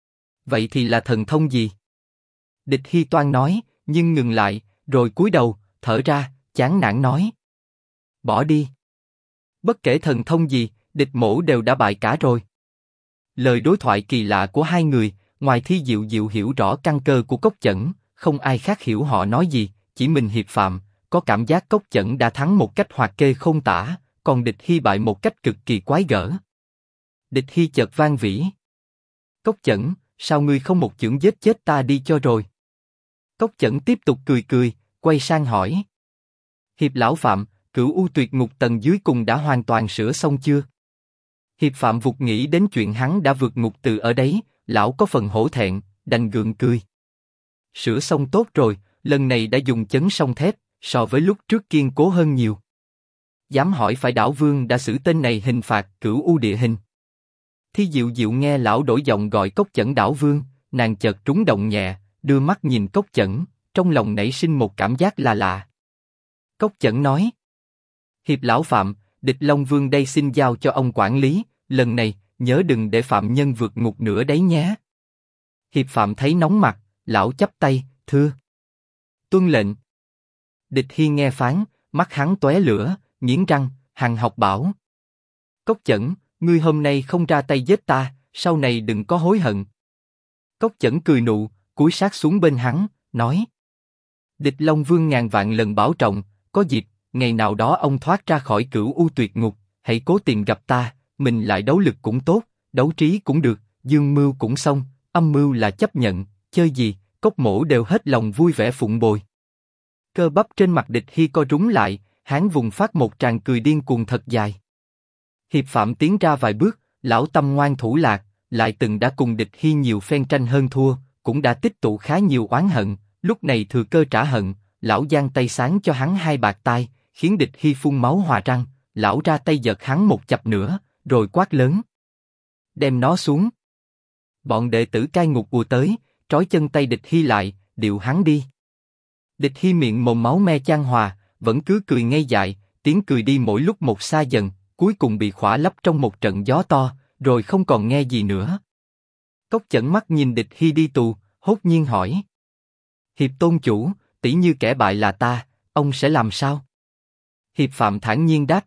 vậy thì là thần thông gì? Địch Hy toan nói, nhưng ngừng lại, rồi cúi đầu, thở ra, chán nản nói: bỏ đi. Bất kể thần thông gì, địch mổ đều đã bại cả rồi. Lời đối thoại kỳ lạ của hai người, ngoài Thi Diệu Diệu hiểu rõ căn cơ của Cốc Chẩn, không ai khác hiểu họ nói gì, chỉ mình Hiệp Phạm có cảm giác Cốc Chẩn đã thắng một cách hoạt kê không tả, còn Địch Hy bại một cách cực kỳ quái gở. Địch Hy chợt vang vỉ: Cốc Chẩn, sao ngươi không một chưởng giết chết ta đi cho rồi? Cốc Chẩn tiếp tục cười cười, quay sang hỏi: Hiệp lão Phạm, Cửu U Tuyệt Ngục tầng dưới cùng đã hoàn toàn sửa xong chưa? Hiệp Phạm vụt nghĩ đến chuyện hắn đã vượt ngục từ ở đấy, lão có phần hổ thẹn, đành gượng cười. Sửa xong tốt rồi, lần này đã dùng chấn song thép, so với lúc trước kiên cố hơn nhiều. Dám hỏi phải Đảo Vương đã xử tên này hình phạt Cửu U địa hình. Thi Diệu Diệu nghe lão đổi giọng gọi Cốc Chẩn Đảo Vương, nàng chợt trúng động nhẹ, đưa mắt nhìn Cốc Chẩn, trong lòng nảy sinh một cảm giác là lạ. Cốc Chẩn nói: Hiệp lão Phạm, Địch Long Vương đây xin giao cho ông quản lý, lần này nhớ đừng để phạm nhân vượt ngục nữa đấy nhé. Hiệp Phạm thấy nóng mặt, lão chắp tay, thưa. Tuân lệnh. Địch Hy nghe phán, mắt hắn tóe lửa, nghiến răng, hằng học bảo: Cốc Chẩn, ngươi hôm nay không ra tay giết ta, sau này đừng có hối hận. Cốc Chẩn cười nụ, cúi sát xuống bên hắn, nói: Địch Long Vương ngàn vạn lần bảo trọng, có dịp, ngày nào đó ông thoát ra khỏi Cửu U Tuyệt Ngục, hãy cố tìm gặp ta, mình lại đấu lực cũng tốt, đấu trí cũng được, dương mưu cũng xong, âm mưu là chấp nhận, chơi gì, Cốc Mỗ đều hết lòng vui vẻ phụng bồi. Cơ bắp trên mặt Địch Hy co rúm lại, hắn vùng phát một tràng cười điên cuồng thật dài. Hiệp Phạm tiến ra vài bước, lão tâm ngoan thủ lạc, lại từng đã cùng Địch Hy nhiều phen tranh hơn thua, cũng đã tích tụ khá nhiều oán hận, lúc này thừa cơ trả hận, lão giang tay sáng cho hắn hai bạt tai, khiến Địch Hy phun máu hòa răng, lão ra tay giật hắn một chập nữa, rồi quát lớn: đem nó xuống. Bọn đệ tử cai ngục ùa tới, trói chân tay Địch Hy lại, điệu hắn đi. Địch Hy miệng mồm máu me chan hòa, vẫn cứ cười ngây dại, tiếng cười đi mỗi lúc một xa dần, cuối cùng bị khỏa lấp trong một trận gió to, rồi không còn nghe gì nữa. Cốc Chẩn mắt nhìn Địch Hy đi tù, hốt nhiên hỏi: Hiệp tôn chủ, tỷ như kẻ bại là ta, ông sẽ làm sao? Hiệp Phạm thản nhiên đáp: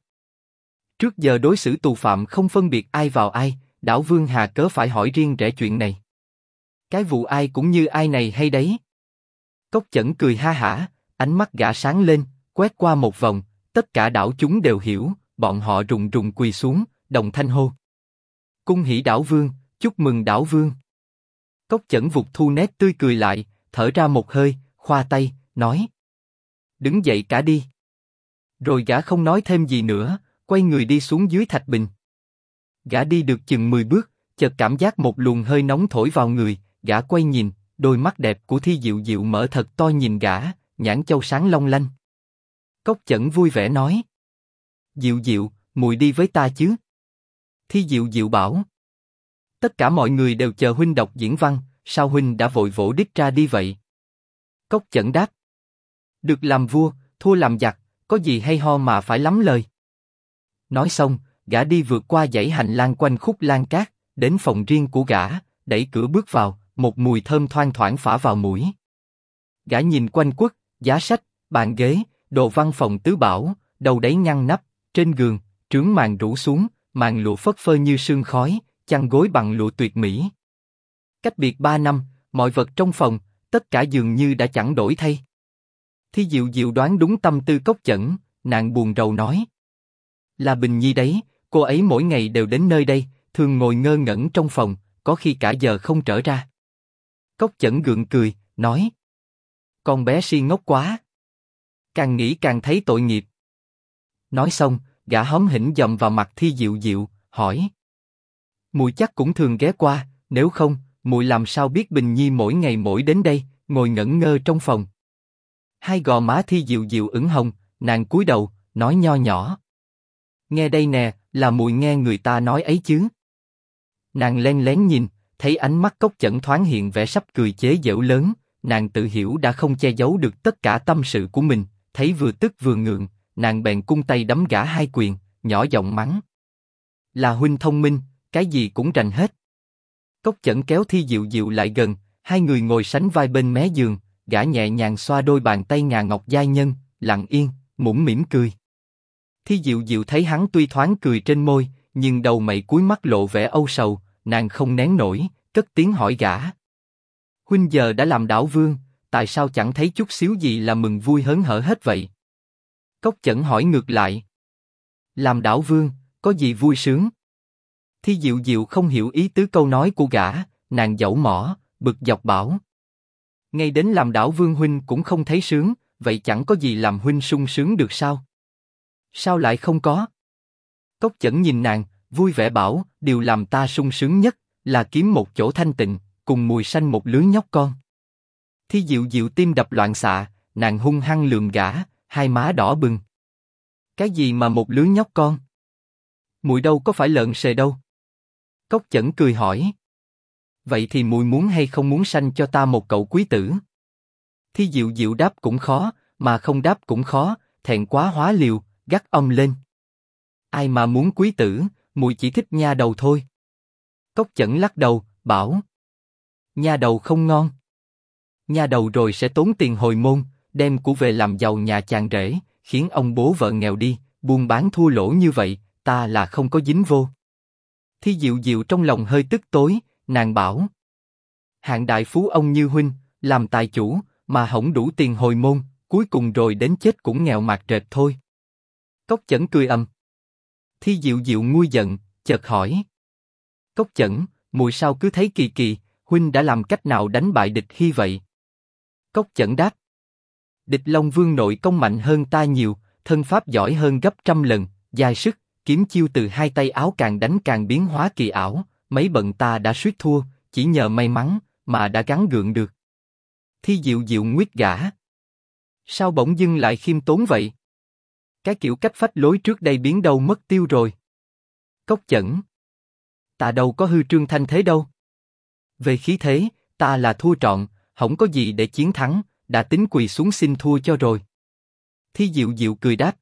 trước giờ đối xử tù phạm không phân biệt ai vào ai, Đảo Vương hà cớ phải hỏi riêng rẽ chuyện này. Cái vụ ai cũng như ai này hay đấy. Cốc Chẩn cười ha hả, ánh mắt gã sáng lên, quét qua một vòng, tất cả đảo chúng đều hiểu, bọn họ rùng rùng quỳ xuống, đồng thanh hô: cung hỷ Đảo Vương, chúc mừng Đảo Vương. Cốc Chẩn vụt thu nét tươi cười lại, thở ra một hơi, khoa tay, nói: đứng dậy cả đi. Rồi gã không nói thêm gì nữa, quay người đi xuống dưới thạch bình. Gã đi được chừng 10 bước, chợt cảm giác một luồng hơi nóng thổi vào người, gã quay nhìn, đôi mắt đẹp của Thi Diệu Diệu mở thật to nhìn gã, nhãn châu sáng long lanh. Cốc Chẩn vui vẻ nói: Diệu Diệu, muội đi với ta chứ? Thi Diệu Diệu bảo: Tất cả mọi người đều chờ huynh đọc diễn văn, sao huynh đã vội vỗ đít ra đi vậy? Cốc Chẩn đáp: Được làm vua, thua làm giặc, có gì hay ho mà phải lắm lời. Nói xong, gã đi vượt qua dãy hành lang quanh khúc lan cát, đến phòng riêng của gã, đẩy cửa bước vào, một mùi thơm thoang thoảng phả vào mũi. Gã nhìn quanh quất, giá sách, bàn ghế, đồ văn phòng tứ bảo, đầu đáy ngăn nắp, trên giường, trướng màn rủ xuống, màn lụa phất phơ như sương khói, chăn gối bằng lụa tuyệt mỹ. Cách biệt 3 năm, mọi vật trong phòng, tất cả dường như đã chẳng đổi thay. Thi Diệu Diệu đoán đúng tâm tư Cốc Chẩn, nàng buồn rầu nói: Là Bình Nhi đấy, cô ấy mỗi ngày đều đến nơi đây, thường ngồi ngơ ngẩn trong phòng, có khi cả giờ không trở ra. Cốc Chẩn gượng cười, nói: Con bé si ngốc quá. Càng nghĩ càng thấy tội nghiệp. Nói xong, gã hóm hỉnh dòm vào mặt Thi Diệu Diệu, hỏi: Muội chắc cũng thường ghé qua, nếu không, muội làm sao biết Bình Nhi mỗi ngày mỗi đến đây, ngồi ngẩn ngơ trong phòng? Hai gò má Thi Diệu Diệu ửng hồng, nàng cúi đầu, nói nho nhỏ: Nghe đây nè, là muội nghe người ta nói ấy chứ. Nàng len lén nhìn, thấy ánh mắt Cốc Chẩn thoáng hiện vẻ sắp cười chế giễu lớn, nàng tự hiểu đã không che giấu được tất cả tâm sự của mình, thấy vừa tức vừa ngượng, nàng bèn cung tay đấm gã 2 quyền, nhỏ giọng mắng: Là huynh thông minh, cái gì cũng rành hết. Cốc Chẩn kéo Thi Diệu Diệu lại gần, hai người ngồi sánh vai bên mé giường, gã nhẹ nhàng xoa đôi bàn tay ngà ngọc giai nhân, lặng yên, mũm mỉm cười. Thi Diệu Diệu thấy hắn tuy thoáng cười trên môi, nhưng đầu mày cuối mắt lộ vẻ âu sầu, nàng không nén nổi, cất tiếng hỏi gã: Huynh giờ đã làm đảo vương, tại sao chẳng thấy chút xíu gì là mừng vui hớn hở hết vậy? Cốc Chẩn hỏi ngược lại: Làm đảo vương, có gì vui sướng? Thi Diệu Diệu không hiểu ý tứ câu nói của gã, nàng dẫu mỏ, bực dọc bảo: Ngay đến làm đảo vương huynh cũng không thấy sướng, vậy chẳng có gì làm huynh sung sướng được sao? Sao lại không có? Cốc Chẩn nhìn nàng, vui vẻ bảo: Điều làm ta sung sướng nhất là kiếm một chỗ thanh tịnh, cùng mùi sanh một lứa nhóc con. Thi Diệu Diệu tim đập loạn xạ, nàng hung hăng lườm gã, hai má đỏ bừng. Cái gì mà một lứa nhóc con? Muội đâu có phải lợn xề đâu. Cốc Chẩn cười hỏi: Vậy thì muội muốn hay không muốn sanh cho ta một cậu quý tử? Thi Diệu Diệu đáp cũng khó, mà không đáp cũng khó, thẹn quá hóa liều, gắt âm lên: Ai mà muốn quý tử, muội chỉ thích nha đầu thôi. Cốc Chẩn lắc đầu, bảo: Nha đầu không ngon. Nha đầu rồi sẽ tốn tiền hồi môn, đem của về làm giàu nhà chàng rể, khiến ông bố vợ nghèo đi, buôn bán thua lỗ như vậy, ta là không có dính vô. Thi Diệu Diệu trong lòng hơi tức tối, nàng bảo: Hạng đại phú ông như huynh, làm tài chủ, mà hổng đủ tiền hồi môn, cuối cùng rồi đến chết cũng nghèo mạt rệt thôi. Cốc Chẩn cười ầm. Thi Diệu Diệu nguôi giận, chợt hỏi: Cốc Chẩn, muội sao cứ thấy kỳ kỳ, huynh đã làm cách nào đánh bại địch Hy vậy? Cốc Chẩn đáp: Địch Long Vương nội công mạnh hơn ta nhiều, thân pháp giỏi hơn gấp trăm lần, dài sức, kiếm chiêu từ hai tay áo càng đánh càng biến hóa kỳ ảo, mấy bận ta đã suýt thua, chỉ nhờ may mắn mà đã gắng gượng được. Thi Diệu Diệu nguyết gã: Sao bỗng dưng lại khiêm tốn vậy? Cái kiểu cách phách lối trước đây biến đâu mất tiêu rồi. Cốc Chẩn: Ta đâu có hư trương thanh thế đâu. Về khí thế, ta là thua trọn, không có gì để chiến thắng, đã tính quỳ xuống xin thua cho rồi. Thi Diệu Diệu cười đáp: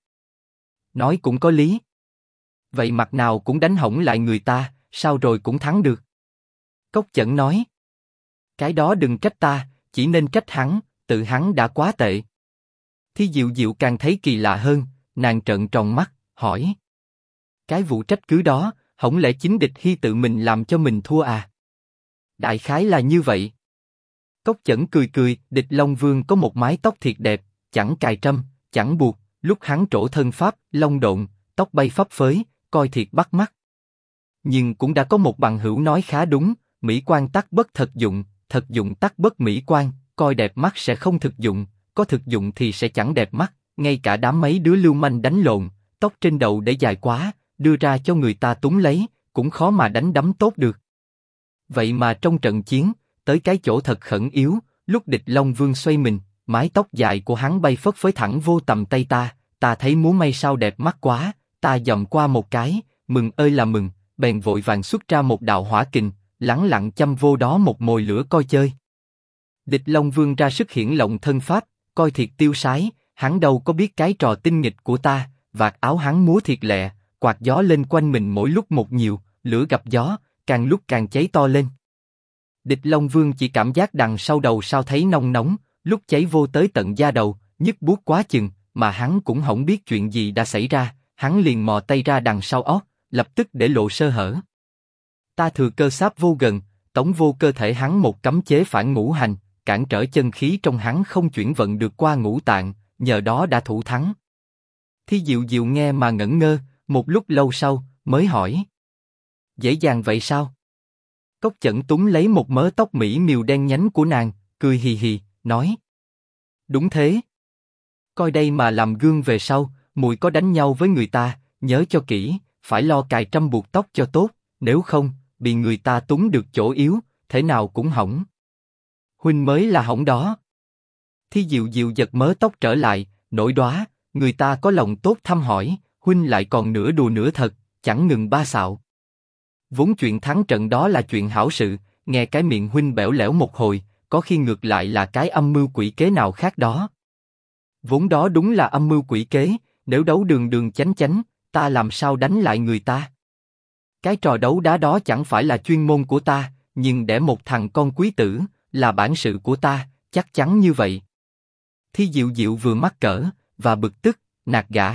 Nói cũng có lý. Vậy mặt nào cũng đánh hỏng lại người ta, sao rồi cũng thắng được? Cốc Chẩn nói: Cái đó đừng trách ta, chỉ nên trách hắn, tự hắn đã quá tệ. Thi Diệu Diệu càng thấy kỳ lạ hơn, nàng trợn tròn mắt, hỏi: Cái vụ trách cứ đó, hổng lẽ chính địch Hy tự mình làm cho mình thua à? Đại khái là như vậy. Cốc Chẩn cười cười, địch Long Vương có một mái tóc thiệt đẹp, chẳng cài trâm, chẳng buộc, lúc hắn trổ thân pháp, long độn, tóc bay phấp phới, coi thiệt bắt mắt. Nhưng cũng đã có một bằng hữu nói khá đúng, mỹ quan tắc bất thực dụng, thực dụng tắc bất mỹ quan, coi đẹp mắt sẽ không thực dụng, có thực dụng thì sẽ chẳng đẹp mắt, ngay cả đám mấy đứa lưu manh đánh lộn, tóc trên đầu để dài quá, đưa ra cho người ta túm lấy, cũng khó mà đánh đấm tốt được. Vậy mà trong trận chiến, tới cái chỗ thật khẩn yếu, lúc địch Long Vương xoay mình, mái tóc dài của hắn bay phất phới thẳng vô tầm tay ta thấy múa may sao đẹp mắt quá, ta dòm qua một cái, mừng ơi là mừng, bèn vội vàng xuất ra một đạo hỏa kình, lẳng lặng châm vô đó một mồi lửa coi chơi. Địch Long Vương ra sức hiển lộng thân pháp, coi thiệt tiêu sái, hắn đâu có biết cái trò tinh nghịch của ta, vạt áo hắn múa thiệt lẹ, quạt gió lên quanh mình mỗi lúc một nhiều, lửa gặp gió, càng lúc càng cháy to lên. Địch Long Vương chỉ cảm giác đằng sau đầu sao thấy nóng nóng, lúc cháy vô tới tận da đầu, nhức buốt quá chừng, mà hắn cũng không biết chuyện gì đã xảy ra, hắn liền mò tay ra đằng sau óc, lập tức để lộ sơ hở. Ta thừa cơ sáp vô gần, tống vô cơ thể hắn một cấm chế phản ngũ hành, cản trở chân khí trong hắn không chuyển vận được qua ngũ tạng, nhờ đó đã thủ thắng. Thi Diệu Diệu nghe mà ngẩn ngơ, một lúc lâu sau mới hỏi: dễ dàng vậy sao? Cốc Chẩn túm lấy một mớ tóc mỹ miều đen nhánh của nàng, cười hì hì, nói: đúng thế. Coi đây mà làm gương về sau, mùi có đánh nhau với người ta, nhớ cho kỹ, phải lo cài trâm buộc tóc cho tốt, nếu không, bị người ta túm được chỗ yếu, thế nào cũng hỏng. Huynh mới là hỏng đó. Thi Diệu Diệu giật mớ tóc trở lại, nổi đoá, người ta có lòng tốt thăm hỏi, huynh lại còn nửa đùa nửa thật, chẳng ngừng ba xạo. Vốn chuyện thắng trận đó là chuyện hảo sự, nghe cái miệng huynh bẽo lẽo một hồi, có khi ngược lại là cái âm mưu quỷ kế nào khác đó. Vốn đó đúng là âm mưu quỷ kế, nếu đấu đường đường chánh chánh, ta làm sao đánh lại người ta? Cái trò đấu đá đó chẳng phải là chuyên môn của ta, nhưng để một thằng con quý tử, là bản sự của ta, chắc chắn như vậy. Thi Diệu Diệu vừa mắc cỡ, và bực tức, nạt gã.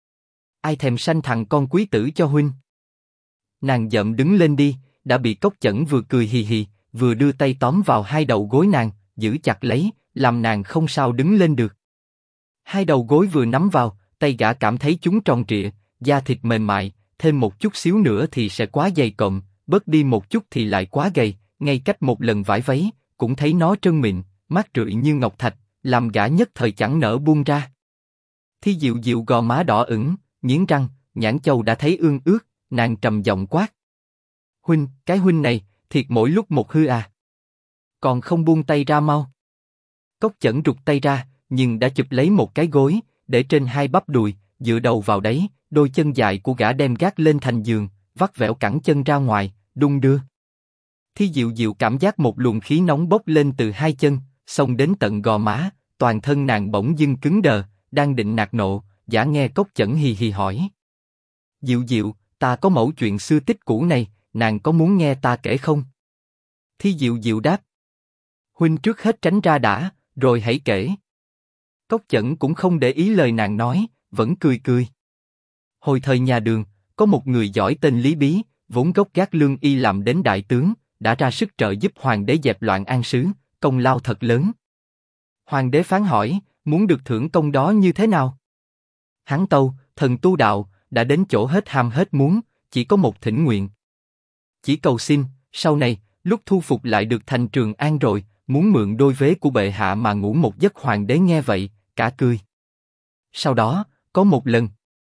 Ai thèm sanh thằng con quý tử cho huynh? Nàng dậm đứng lên đi, đã bị Cốc Chẩn vừa cười hì hì, vừa đưa tay tóm vào hai đầu gối nàng, giữ chặt lấy, làm nàng không sao đứng lên được. Hai đầu gối vừa nắm vào, tay gã cảm thấy chúng tròn trịa, da thịt mềm mại, thêm một chút xíu nữa thì sẽ quá dày cộm, bớt đi một chút thì lại quá gầy, ngay cách một lần vải váy, cũng thấy nó trơn mịn, mát rượi như ngọc thạch, làm gã nhất thời chẳng nỡ buông ra. Thi Diệu Diệu gò má đỏ ửng, nghiến răng, nhãn châu đã thấy ương ướt, nàng trầm giọng quát: huynh, cái huynh này, thiệt mỗi lúc một hư à? Còn không buông tay ra mau. Cốc Chẩn rụt tay ra, nhưng đã chụp lấy một cái gối, để trên hai bắp đùi, dựa đầu vào đấy, đôi chân dài của gã đem gác lên thành giường, vắt vẻo cẳng chân ra ngoài, đung đưa. Thi Diệu Diệu cảm giác một luồng khí nóng bốc lên từ hai chân, xông đến tận gò má, toàn thân nàng bỗng dưng cứng đờ, đang định nạt nộ, gã nghe Cốc Chẩn hì hì hỏi: Diệu Diệu, ta có mẩu chuyện xưa tích cũ này, nàng có muốn nghe ta kể không? Thi Diệu Diệu đáp: huynh trước hết tránh ra đã, rồi hãy kể. Cốc Chẩn cũng không để ý lời nàng nói, vẫn cười cười. Hồi thời nhà Đường, có một người giỏi tên Lý Bí, vốn gốc gác lương y làm đến đại tướng, đã ra sức trợ giúp hoàng đế dẹp loạn an xứ, công lao thật lớn. Hoàng đế phán hỏi, muốn được thưởng công đó như thế nào? Hắn tâu, thần tu đạo, đã đến chỗ hết ham hết muốn, chỉ có một thỉnh nguyện. Chỉ cầu xin, sau này, lúc thu phục lại được thành Trường An rồi, muốn mượn đôi vế của bệ hạ mà ngủ một giấc. Hoàng đế nghe vậy, cả cười. Sau đó, có một lần,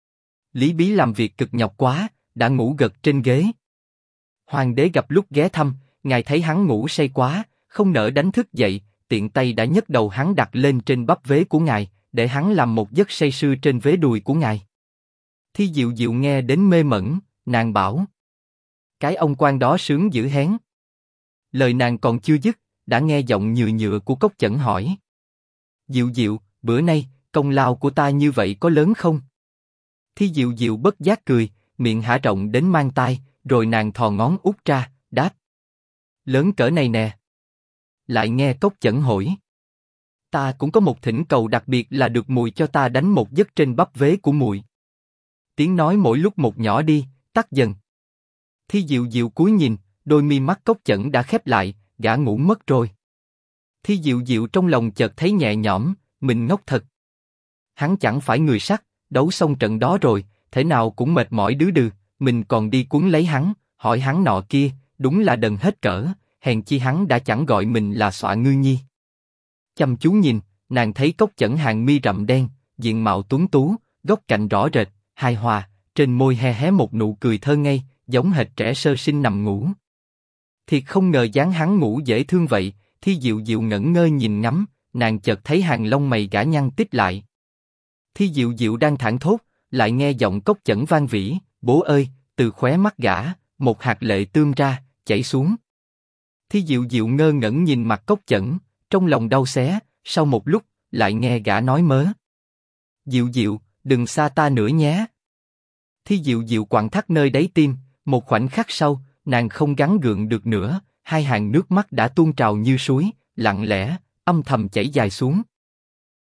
Lý Bí làm việc cực nhọc quá, đã ngủ gật trên ghế. Hoàng đế gặp lúc ghé thăm, ngài thấy hắn ngủ say quá, không nỡ đánh thức dậy, tiện tay đã nhấc đầu hắn đặt lên trên bắp vế của ngài, để hắn làm một giấc say sưa trên vế đùi của ngài. Thi Diệu Diệu nghe đến mê mẩn, nàng bảo: cái ông quan đó sướng dữ hén. Lời nàng còn chưa dứt, đã nghe giọng nhựa nhựa của Cốc Chẩn hỏi: Diệu Diệu, bữa nay, công lao của ta như vậy có lớn không? Thi Diệu Diệu bất giác cười, miệng há rộng đến mang tai, rồi nàng thò ngón út ra, đáp: lớn cỡ này nè. Lại nghe Cốc Chẩn hỏi: ta cũng có một thỉnh cầu đặc biệt là được muội cho ta đánh một giấc trên bắp vế của muội. Tiếng nói mỗi lúc một nhỏ đi, tắt dần. Thi Diệu Diệu cúi nhìn, đôi mi mắt Cốc Chẩn đã khép lại, gã ngủ mất rồi. Thi Diệu Diệu trong lòng chợt thấy nhẹ nhõm, mình ngốc thật. Hắn chẳng phải người sắt, đấu xong trận đó rồi, thể nào cũng mệt mỏi đứ đừ, mình còn đi cuốn lấy hắn, hỏi hắn nọ kia, đúng là đần hết cỡ, hèn chi hắn đã chẳng gọi mình là Xọa Ngư Nhi. Chăm chú nhìn, nàng thấy Cốc Chẩn hàng mi rậm đen, diện mạo tuấn tú, góc cạnh rõ rệt, hài hòa, trên môi hé hé một nụ cười thơ ngây, giống hệt trẻ sơ sinh nằm ngủ. Thiệt không ngờ dáng hắn ngủ dễ thương vậy. Thi Diệu Diệu ngẩn ngơ nhìn ngắm, nàng chợt thấy hàng lông mày gã nhăn tít lại. Thi Diệu Diệu đang thảng thốt, lại nghe giọng Cốc Chẩn vang vỉ, bố ơi, từ khóe mắt gã, một hạt lệ tươm ra, chảy xuống. Thi Diệu Diệu ngơ ngẩn nhìn mặt Cốc Chẩn, trong lòng đau xé, sau một lúc, lại nghe gã nói mớ. Diệu Diệu, đừng xa ta nữa nhé. Thi Diệu Diệu quặn thắt nơi đáy tim, một khoảnh khắc sau, nàng không gắng gượng được nữa, hai hàng nước mắt đã tuôn trào như suối, lặng lẽ, âm thầm chảy dài xuống.